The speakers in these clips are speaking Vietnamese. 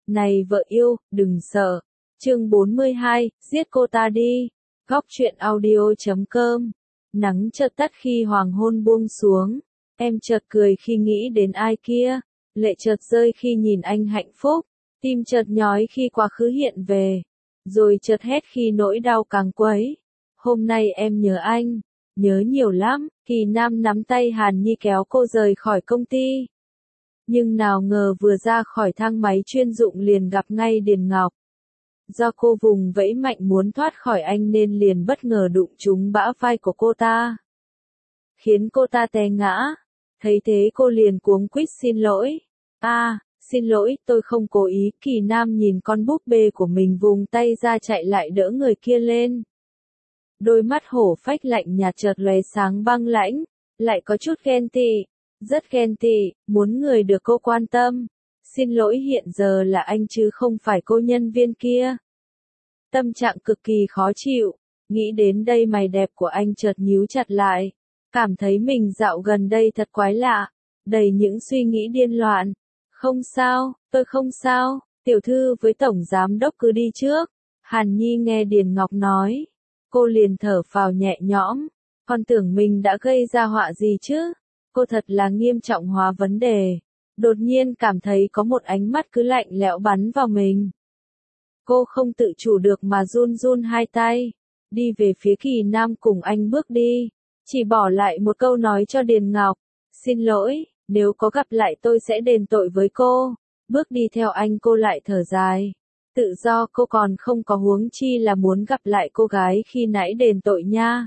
Này vợ yêu, đừng sợ. Chương 42, giết cô ta đi. Góc truyện audio.com. Nắng chợt tắt khi hoàng hôn buông xuống. Em chợt cười khi nghĩ đến ai kia. Lệ chợt rơi khi nhìn anh hạnh phúc. Tim chợt nhói khi quá khứ hiện về. Rồi chợt hét khi nỗi đau càng quấy. Hôm nay em nhớ anh. Nhớ nhiều lắm. Kỳ Nam nắm tay Hàn Nhi kéo cô rời khỏi công ty. Nhưng nào ngờ vừa ra khỏi thang máy chuyên dụng liền gặp ngay Điền Ngọc. Do cô vùng vẫy mạnh muốn thoát khỏi anh nên liền bất ngờ đụng trúng bả vai của cô ta, khiến cô ta té ngã. Thấy thế cô liền cuống quýt xin lỗi. Xin lỗi, tôi không cố ý. Kỳ Nam nhìn con búp bê của mình vùng tay ra chạy lại đỡ người kia lên. Đôi mắt hổ phách lạnh nhạt chợt lóe sáng băng lãnh, lại có chút ghen tị. Rất ghen tị, muốn người được cô quan tâm. Xin lỗi, hiện giờ là anh chứ không phải cô nhân viên kia. Tâm trạng cực kỳ khó chịu, nghĩ đến đây mày đẹp của anh chợt nhíu chặt lại. Cảm thấy mình dạo gần đây thật quái lạ, đầy những suy nghĩ điên loạn. Không sao, tôi không sao, tiểu thư với tổng giám đốc cứ đi trước. Hàn Nhi nghe Điền Ngọc nói, cô liền thở phào nhẹ nhõm, còn tưởng mình đã gây ra họa gì chứ. Cô thật là nghiêm trọng hóa vấn đề. Đột nhiên cảm thấy có một ánh mắt cứ lạnh lẽo bắn vào mình. Cô không tự chủ được mà run run hai tay, đi về phía Kỳ Nam cùng anh bước đi, chỉ bỏ lại một câu nói cho Điền Ngọc, xin lỗi, nếu có gặp lại tôi sẽ đền tội với cô. Bước đi theo anh cô lại thở dài, tự do cô còn không có huống chi là muốn gặp lại cô gái khi nãy đền tội nha.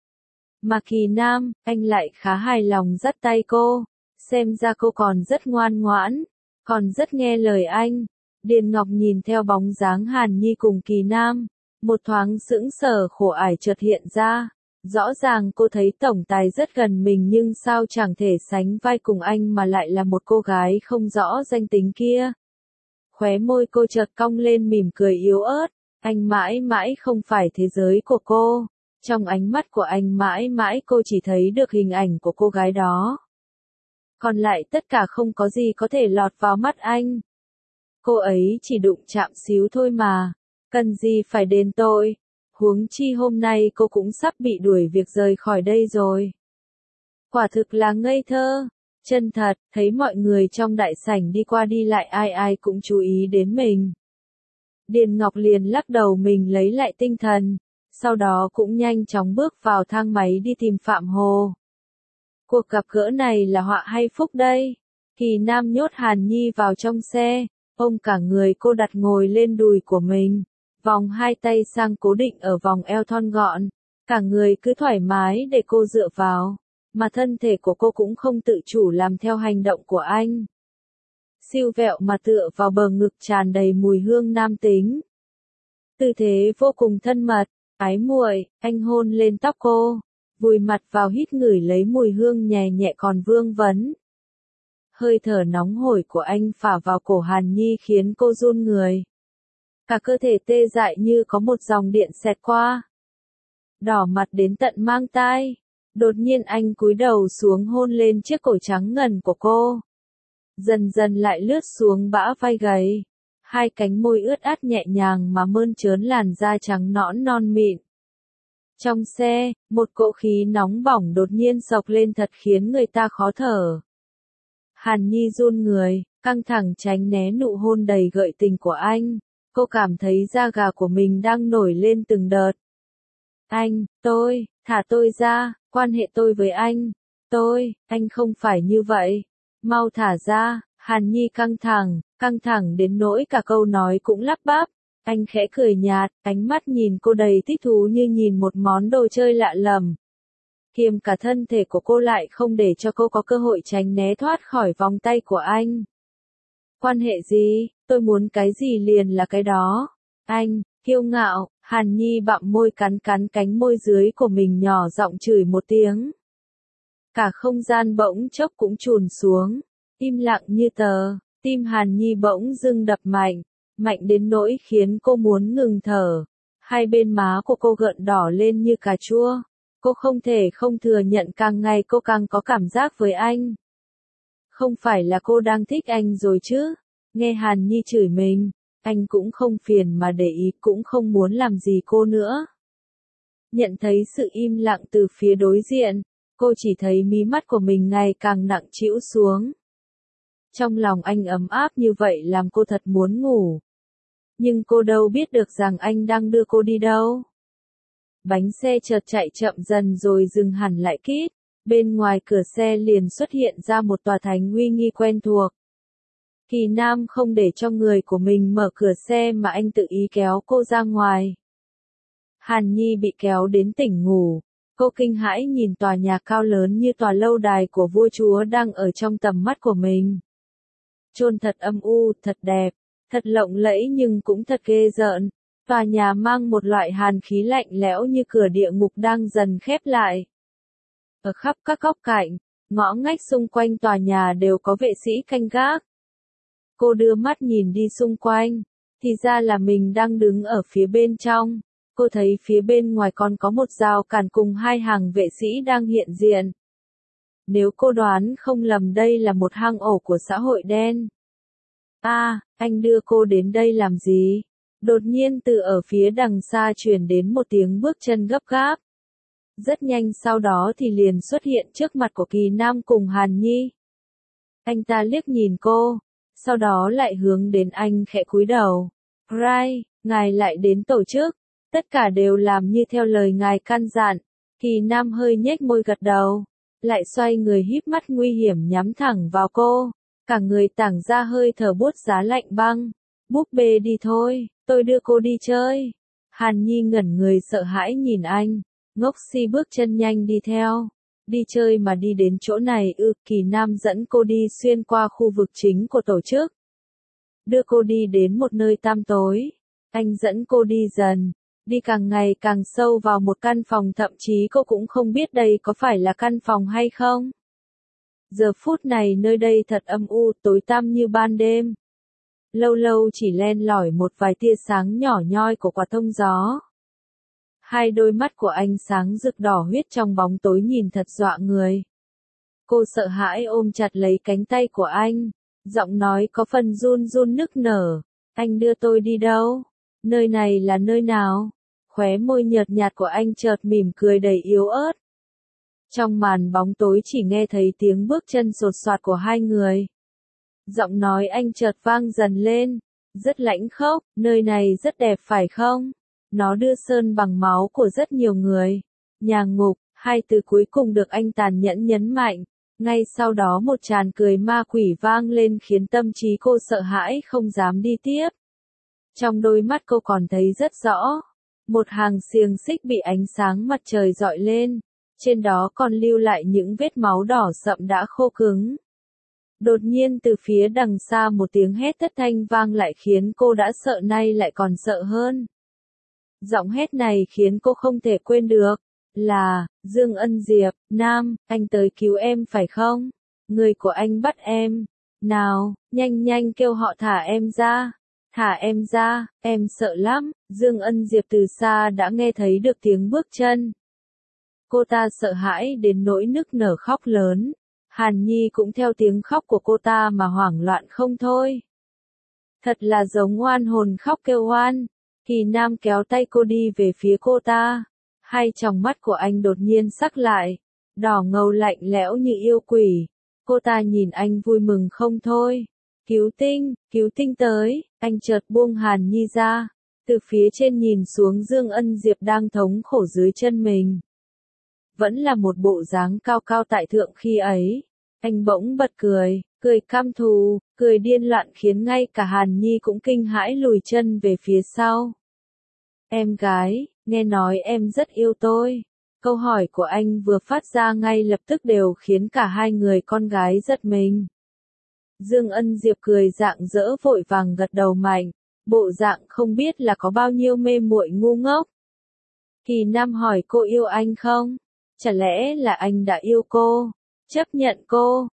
Mà Kỳ Nam, anh lại khá hài lòng dắt tay cô, xem ra cô còn rất ngoan ngoãn, còn rất nghe lời anh. Điền Ngọc nhìn theo bóng dáng Hàn Nhi cùng Kỳ Nam, một thoáng sững sờ khổ ải chợt hiện ra. Rõ ràng cô thấy tổng tài rất gần mình nhưng sao chẳng thể sánh vai cùng anh mà lại là một cô gái không rõ danh tính kia. Khóe môi cô chợt cong lên mỉm cười yếu ớt, anh mãi mãi không phải thế giới của cô. Trong ánh mắt của anh mãi mãi cô chỉ thấy được hình ảnh của cô gái đó. Còn lại tất cả không có gì có thể lọt vào mắt anh. Cô ấy chỉ đụng chạm xíu thôi mà, cần gì phải đền tội. Huống chi hôm nay cô cũng sắp bị đuổi việc rời khỏi đây rồi. Quả thực là ngây thơ, chân thật, thấy mọi người trong đại sảnh đi qua đi lại ai ai cũng chú ý đến mình. Điền Ngọc liền lắc đầu mình lấy lại tinh thần, sau đó cũng nhanh chóng bước vào thang máy đi tìm Phạm Hồ. Cuộc gặp gỡ này là họa hay phúc đây? Kỳ Nam nhốt Hàn Nhi vào trong xe, ôm cả người cô đặt ngồi lên đùi của mình, vòng hai tay sang cố định ở vòng eo thon gọn, cả người cứ thoải mái để cô dựa vào, mà thân thể của cô cũng không tự chủ làm theo hành động của anh. Siêu vẹo mà tựa vào bờ ngực tràn đầy mùi hương nam tính. Tư thế vô cùng thân mật, ái muội, anh hôn lên tóc cô, vùi mặt vào hít ngửi lấy mùi hương nhẹ nhẹ còn vương vấn. Hơi thở nóng hổi của anh phả vào cổ Hàn Nhi khiến cô run người. Cả cơ thể tê dại như có một dòng điện xẹt qua. Đỏ mặt đến tận mang tai. Đột nhiên anh cúi đầu xuống hôn lên chiếc cổ trắng ngần của cô. Dần dần lại lướt xuống bả vai gầy. Hai cánh môi ướt át nhẹ nhàng mà mơn trớn làn da trắng nõn non mịn. Trong xe, một cỗ khí nóng bỏng đột nhiên xộc lên thật khiến người ta khó thở. Hàn Nhi run người, căng thẳng tránh né nụ hôn đầy gợi tình của anh. Cô cảm thấy da gà của mình đang nổi lên từng đợt. Thả tôi ra, quan hệ tôi với anh. Anh không phải như vậy. Mau thả ra. Hàn Nhi căng thẳng đến nỗi cả câu nói cũng lắp bắp. Anh khẽ cười nhạt, ánh mắt nhìn cô đầy thích thú như nhìn một món đồ chơi lạ lẫm. Kiềm cả thân thể của cô lại không để cho cô có cơ hội tránh né thoát khỏi vòng tay của anh. Quan hệ gì, tôi muốn cái gì liền là cái đó. Anh, kiêu ngạo, Hàn Nhi bặm môi cắn cánh môi dưới của mình nhỏ giọng chửi một tiếng. Cả không gian bỗng chốc cũng trùn xuống, im lặng như tờ, tim Hàn Nhi bỗng dưng đập mạnh, mạnh đến nỗi khiến cô muốn ngừng thở. Hai bên má của cô gợn đỏ lên như cà chua. Cô không thể không thừa nhận càng ngày cô càng có cảm giác với anh. Không phải là cô đang thích anh rồi chứ? Nghe Hàn Nhi chửi mình, anh cũng không phiền mà để ý, cũng không muốn làm gì cô nữa. Nhận thấy sự im lặng từ phía đối diện, cô chỉ thấy mí mắt của mình ngày càng nặng trĩu xuống. Trong lòng anh ấm áp như vậy làm cô thật muốn ngủ. Nhưng cô đâu biết được rằng anh đang đưa cô đi đâu. Bánh xe chợt chạy chậm dần rồi dừng hẳn lại kít. Bên ngoài cửa xe liền xuất hiện ra một tòa thành uy nghi quen thuộc. Kỳ Nam không để cho người của mình mở cửa xe mà anh tự ý kéo cô ra ngoài. Hàn Nhi bị kéo đến tỉnh ngủ. Cô kinh hãi nhìn tòa nhà cao lớn như tòa lâu đài của vua chúa đang ở trong tầm mắt của mình. Chôn thật âm u, thật đẹp, thật lộng lẫy nhưng cũng thật ghê rợn. Tòa nhà mang một loại hàn khí lạnh lẽo như cửa địa ngục đang dần khép lại. Ở khắp các góc cạnh, ngõ ngách xung quanh tòa nhà đều có vệ sĩ canh gác. Cô đưa mắt nhìn đi xung quanh, thì ra là mình đang đứng ở phía bên trong. Cô thấy phía bên ngoài còn có một rào cản cùng hai hàng vệ sĩ đang hiện diện. Nếu cô đoán không lầm đây là một hang ổ của xã hội đen. Anh đưa cô đến đây làm gì? Đột nhiên từ ở phía đằng xa truyền đến một tiếng bước chân gấp gáp. Rất nhanh sau đó thì liền xuất hiện trước mặt của Kỳ Nam cùng Hàn Nhi. Anh ta liếc nhìn cô, sau đó lại hướng đến anh khẽ cúi đầu. Rai, ngài lại đến tổ chức, tất cả đều làm như theo lời ngài căn dặn. Kỳ Nam hơi nhếch môi gật đầu, lại xoay người híp mắt nguy hiểm nhắm thẳng vào cô. Cả người tản ra hơi thở buốt giá lạnh băng. Búp bê đi thôi, tôi đưa cô đi chơi. Hàn Nhi ngẩn người sợ hãi nhìn anh, ngốc si bước chân nhanh đi theo. Đi chơi mà đi đến chỗ này Kỳ Nam dẫn cô đi xuyên qua khu vực chính của tổ chức. Đưa cô đi đến một nơi tăm tối. Anh dẫn cô đi dần, đi càng ngày càng sâu vào một căn phòng thậm chí cô cũng không biết đây có phải là căn phòng hay không. Giờ phút này nơi đây thật âm u, tối tăm như ban đêm. Lâu lâu chỉ len lỏi một vài tia sáng nhỏ nhoi của quả thông gió. Hai đôi mắt của anh sáng rực đỏ huyết trong bóng tối nhìn thật dọa người. Cô sợ hãi ôm chặt lấy cánh tay của anh, giọng nói có phần run run nức nở. Anh đưa tôi đi đâu? Nơi này là nơi nào? Khóe môi nhợt nhạt của anh chợt mỉm cười đầy yếu ớt. Trong màn bóng tối chỉ nghe thấy tiếng bước chân sột soạt của hai người. Giọng nói anh chợt vang dần lên, rất lãnh khốc, nơi này rất đẹp phải không? Nó đưa sơn bằng máu của rất nhiều người. Nhà ngục, hai từ cuối cùng được anh tàn nhẫn nhấn mạnh. Ngay sau đó một tràng cười ma quỷ vang lên khiến tâm trí cô sợ hãi không dám đi tiếp. Trong đôi mắt cô còn thấy rất rõ. Một hàng xiềng xích bị ánh sáng mặt trời rọi lên. Trên đó còn lưu lại những vết máu đỏ sậm đã khô cứng. Đột nhiên từ phía đằng xa một tiếng hét thất thanh vang lại khiến cô đã sợ nay lại còn sợ hơn. Giọng hét này khiến cô không thể quên được. Là, Dương Ân Diệp, Nam, anh tới cứu em phải không? Người của anh bắt em. Nào, nhanh nhanh kêu họ thả em ra. Thả em ra, em sợ lắm. Dương Ân Diệp từ xa đã nghe thấy được tiếng bước chân. Cô ta sợ hãi đến nỗi nức nở khóc lớn. Hàn Nhi cũng theo tiếng khóc của cô ta mà hoảng loạn không thôi. Thật là giống oan hồn khóc kêu oan. Kỳ Nam kéo tay cô đi về phía cô ta. Hai tròng mắt của anh đột nhiên sắc lại, đỏ ngầu lạnh lẽo như yêu quỷ. Cô ta nhìn anh vui mừng không thôi. Cứu tinh tới, anh chợt buông Hàn Nhi ra. Từ phía trên nhìn xuống Dương Ân Diệp đang thống khổ dưới chân mình. Vẫn là một bộ dáng cao cao tại thượng khi ấy. Anh bỗng bật cười, cười căm thù, cười điên loạn khiến ngay cả Hàn Nhi cũng kinh hãi lùi chân về phía sau. Em gái, nghe nói em rất yêu tôi. Câu hỏi của anh vừa phát ra ngay lập tức đều khiến cả hai người con gái giật mình. Dương Ân Diệp cười rạng rỡ vội vàng gật đầu mạnh, bộ dạng không biết là có bao nhiêu mê muội ngu ngốc. Kỳ Nam hỏi cô yêu anh không? Chả lẽ là anh đã yêu cô? Chấp nhận cô?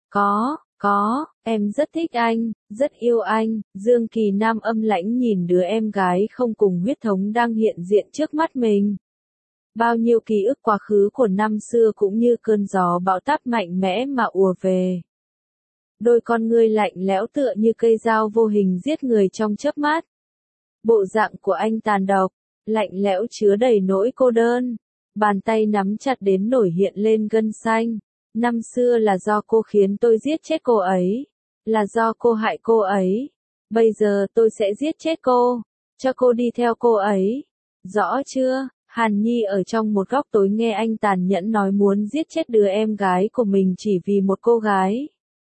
Có, em rất thích anh, rất yêu anh. Dương Kỳ Nam âm lãnh nhìn đứa em gái không cùng huyết thống đang hiện diện trước mắt mình. Bao nhiêu ký ức quá khứ của năm xưa cũng như cơn gió bão táp mạnh mẽ mà ùa về. Đôi con ngươi lạnh lẽo tựa như cây dao vô hình giết người trong chớp mắt. Bộ dạng của anh tàn độc, lạnh lẽo chứa đầy nỗi cô đơn. Bàn tay nắm chặt đến nổi hiện lên gân xanh. Năm xưa là do cô khiến tôi giết chết cô ấy. Là do cô hại cô ấy. Bây giờ tôi sẽ giết chết cô. Cho cô đi theo cô ấy. Rõ chưa? Hàn Nhi ở trong một góc tối nghe anh tàn nhẫn nói muốn giết chết đứa em gái của mình chỉ vì một cô gái.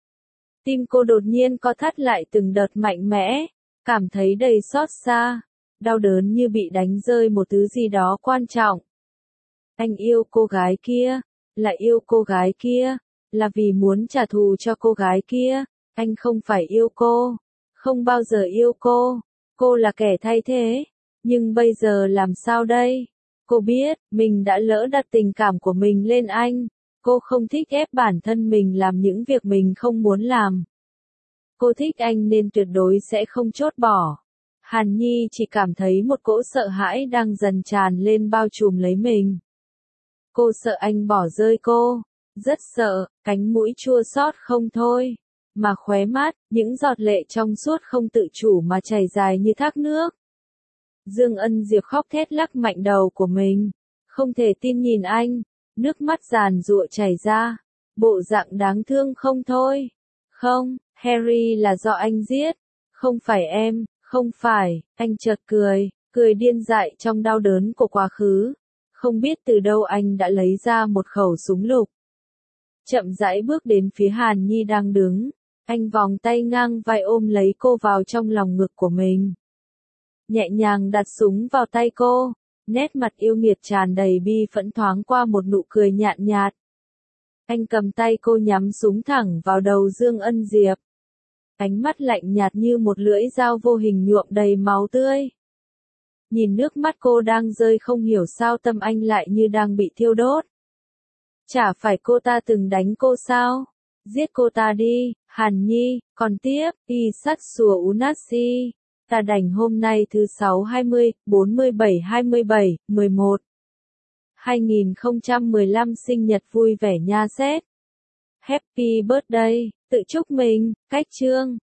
Tim cô đột nhiên co thắt lại từng đợt mạnh mẽ, cảm thấy đầy xót xa, đau đớn như bị đánh rơi một thứ gì đó quan trọng. Anh yêu cô gái kia, là yêu cô gái kia, là vì muốn trả thù cho cô gái kia, anh không phải yêu cô, không bao giờ yêu cô là kẻ thay thế, nhưng bây giờ làm sao đây? Cô biết, mình đã lỡ đặt tình cảm của mình lên anh, cô không thích ép bản thân mình làm những việc mình không muốn làm. Cô thích anh nên tuyệt đối sẽ không chốt bỏ. Hàn Nhi chỉ cảm thấy một cỗ sợ hãi đang dần tràn lên bao trùm lấy mình. Cô sợ anh bỏ rơi cô, rất sợ, cánh mũi chua xót không thôi, mà khóe mắt, những giọt lệ trong suốt không tự chủ mà chảy dài như thác nước. Dương Ân Diệp khóc thét lắc mạnh đầu của mình, không thể tin nhìn anh, nước mắt giàn giụa chảy ra, bộ dạng đáng thương không thôi. Không, Harry là do anh giết, không phải em, không phải, anh chợt cười điên dại trong đau đớn của quá khứ. Không biết từ đâu anh đã lấy ra một khẩu súng lục. Chậm rãi bước đến phía Hàn Nhi đang đứng, anh vòng tay ngang vai ôm lấy cô vào trong lòng ngực của mình. Nhẹ nhàng đặt súng vào tay cô, nét mặt yêu nghiệt tràn đầy bi phẫn thoáng qua một nụ cười nhạt nhạt. Anh cầm tay cô nhắm súng thẳng vào đầu Dương Ân Diệp. Ánh mắt lạnh nhạt như một lưỡi dao vô hình nhuộm đầy máu tươi. Nhìn nước mắt cô đang rơi không hiểu sao tâm anh lại như đang bị thiêu đốt. Chả phải cô ta từng đánh cô sao? Giết cô ta đi, Hàn Nhi, còn tiếp, y sắt sùa Unasi. Ta đành hôm nay thứ 6/20, 47/27, 11. 2015 sinh nhật vui vẻ nha sếp. Happy birthday, tự chúc mình, cách chương.